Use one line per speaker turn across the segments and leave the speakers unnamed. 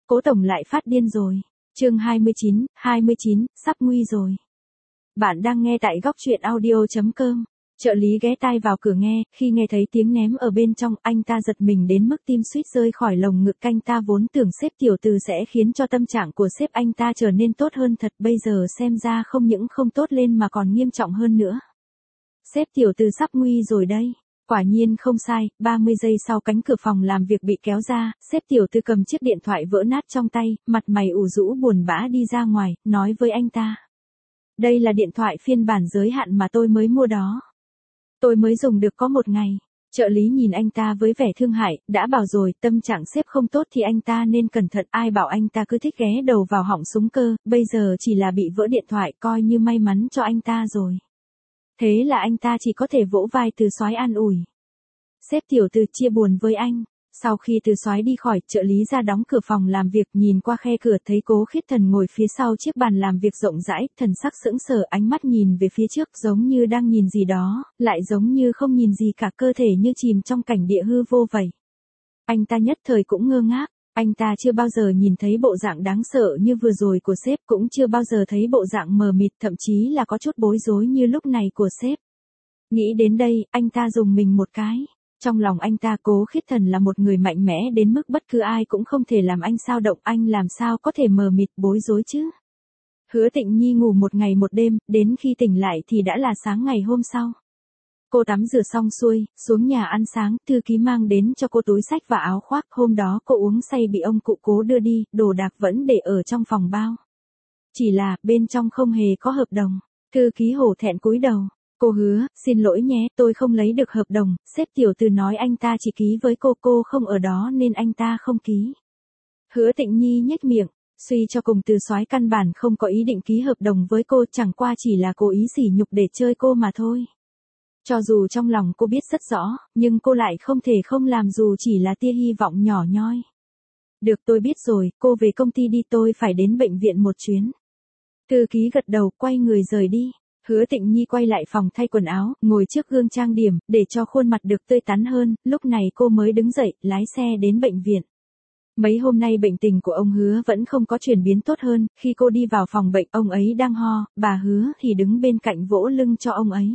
Cố tổng lại phát điên rồi. Chương 29, sắp nguy rồi. Bạn đang nghe tại góc truyện audio.com. Trợ lý ghé tai vào cửa nghe, khi nghe thấy tiếng ném ở bên trong, anh ta giật mình đến mức tim suýt rơi khỏi lồng ngực. Anh ta vốn tưởng sếp tiểu từ sẽ khiến cho tâm trạng của sếp anh ta trở nên tốt hơn thật, bây giờ xem ra không những không tốt lên mà còn nghiêm trọng hơn nữa. Sếp tiểu từ sắp nguy rồi đây. Quả nhiên không sai, 30 giây sau cánh cửa phòng làm việc bị kéo ra, sếp tiểu tư cầm chiếc điện thoại vỡ nát trong tay, mặt mày ủ rũ buồn bã đi ra ngoài, nói với anh ta. Đây là điện thoại phiên bản giới hạn mà tôi mới mua đó. Tôi mới dùng được có một ngày. Trợ lý nhìn anh ta với vẻ thương hại, đã bảo rồi, tâm trạng sếp không tốt thì anh ta nên cẩn thận, ai bảo anh ta cứ thích ghé đầu vào họng súng cơ, bây giờ chỉ là bị vỡ điện thoại coi như may mắn cho anh ta rồi. Thế là anh ta chỉ có thể vỗ vai Từ Soái an ủi. Sếp tiểu Từ chia buồn với anh. Sau khi Từ Soái đi khỏi, trợ lý ra đóng cửa phòng làm việc, nhìn qua khe cửa thấy Cố Khiết Thần ngồi phía sau chiếc bàn làm việc rộng rãi, thần sắc sững sờ, ánh mắt nhìn về phía trước giống như đang nhìn gì đó, lại giống như không nhìn gì cả, cơ thể như chìm trong cảnh địa hư vô vậy. Anh ta nhất thời cũng ngơ ngác. Anh ta chưa bao giờ nhìn thấy bộ dạng đáng sợ như vừa rồi của sếp, cũng chưa bao giờ thấy bộ dạng mờ mịt, thậm chí là có chút bối rối như lúc này của sếp. Nghĩ đến đây, anh ta rùng mình một cái. Trong lòng anh ta, Cố Khiết Thần là một người mạnh mẽ đến mức bất cứ ai cũng không thể làm anh xao động, anh làm sao có thể mờ mịt bối rối chứ. Hứa Tịnh Nhi ngủ một ngày một đêm, đến khi tỉnh lại thì đã là sáng ngày hôm sau. Cô tắm rửa xong xuôi, xuống nhà ăn sáng, thư ký mang đến cho cô túi xách và áo khoác, hôm đó cô uống say bị ông cụ Cố đưa đi, đồ đạc vẫn để ở trong phòng bao. Chỉ là, bên trong không hề có hợp đồng. Thư ký hổ thẹn cúi đầu. Cô hứa, xin lỗi nhé, tôi không lấy được hợp đồng, sếp tiểu Từ nói anh ta chỉ ký với cô không ở đó nên anh ta không ký. Hứa Tịnh Nhi nhếch miệng, suy cho cùng Từ Soái căn bản không có ý định ký hợp đồng với cô, chẳng qua chỉ là cố ý sỉ nhục để chơi cô mà thôi. Cho dù trong lòng cô biết rất rõ, nhưng cô lại không thể không làm dù chỉ là tia hy vọng nhỏ nhoi. Được, tôi biết rồi, cô về công ty đi, tôi phải đến bệnh viện một chuyến. Thư ký gật đầu, quay người rời đi. Hứa Tịnh Nhi quay lại phòng thay quần áo, ngồi trước gương trang điểm, để cho khuôn mặt được tươi tắn hơn, lúc này cô mới đứng dậy, lái xe đến bệnh viện. Mấy hôm nay bệnh tình của ông Hứa vẫn không có chuyển biến tốt hơn, khi cô đi vào phòng bệnh, ông ấy đang ho, bà Hứa thì đứng bên cạnh vỗ lưng cho ông ấy.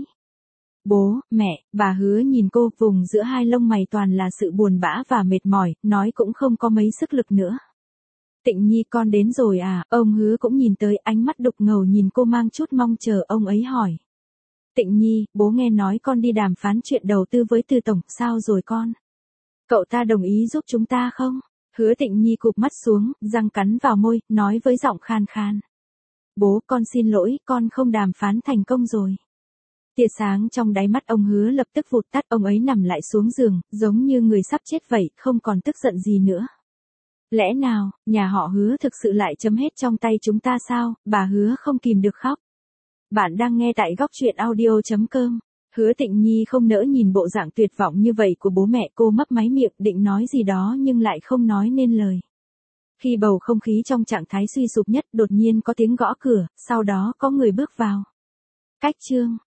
Bố, mẹ, bà Hứa nhìn cô, vùng giữa hai lông mày toàn là sự buồn bã và mệt mỏi, nói cũng không có mấy sức lực nữa. Tịnh Nhi con đến rồi à, ông Hứa cũng nhìn tới, ánh mắt đục ngầu nhìn cô mang chút mong chờ, ông ấy hỏi. Tịnh Nhi, bố nghe nói con đi đàm phán chuyện đầu tư với Từ tổng, sao rồi con? Cậu ta đồng ý giúp chúng ta không? Hứa Tịnh Nhi cụp mắt xuống, răng cắn vào môi, nói với giọng khan khan. Bố, con xin lỗi, con không đàm phán thành công rồi. Tia sáng trong đáy mắt ông Hứa lập tức vụt tắt, ông ấy nằm lại xuống giường, giống như người sắp chết vậy, không còn tức giận gì nữa. Lẽ nào, nhà họ Hứa thực sự lại chấm hết trong tay chúng ta sao? Bà Hứa không kìm được khóc. Bạn đang nghe tại góc truyện audio.com. Hứa Tịnh Nhi không nỡ nhìn bộ dạng tuyệt vọng như vậy của bố mẹ, cô mấp máy miệng định nói gì đó nhưng lại không nói nên lời. Khi bầu không khí trong trạng thái suy sụp nhất, đột nhiên có tiếng gõ cửa, sau đó có người bước vào. Cách chương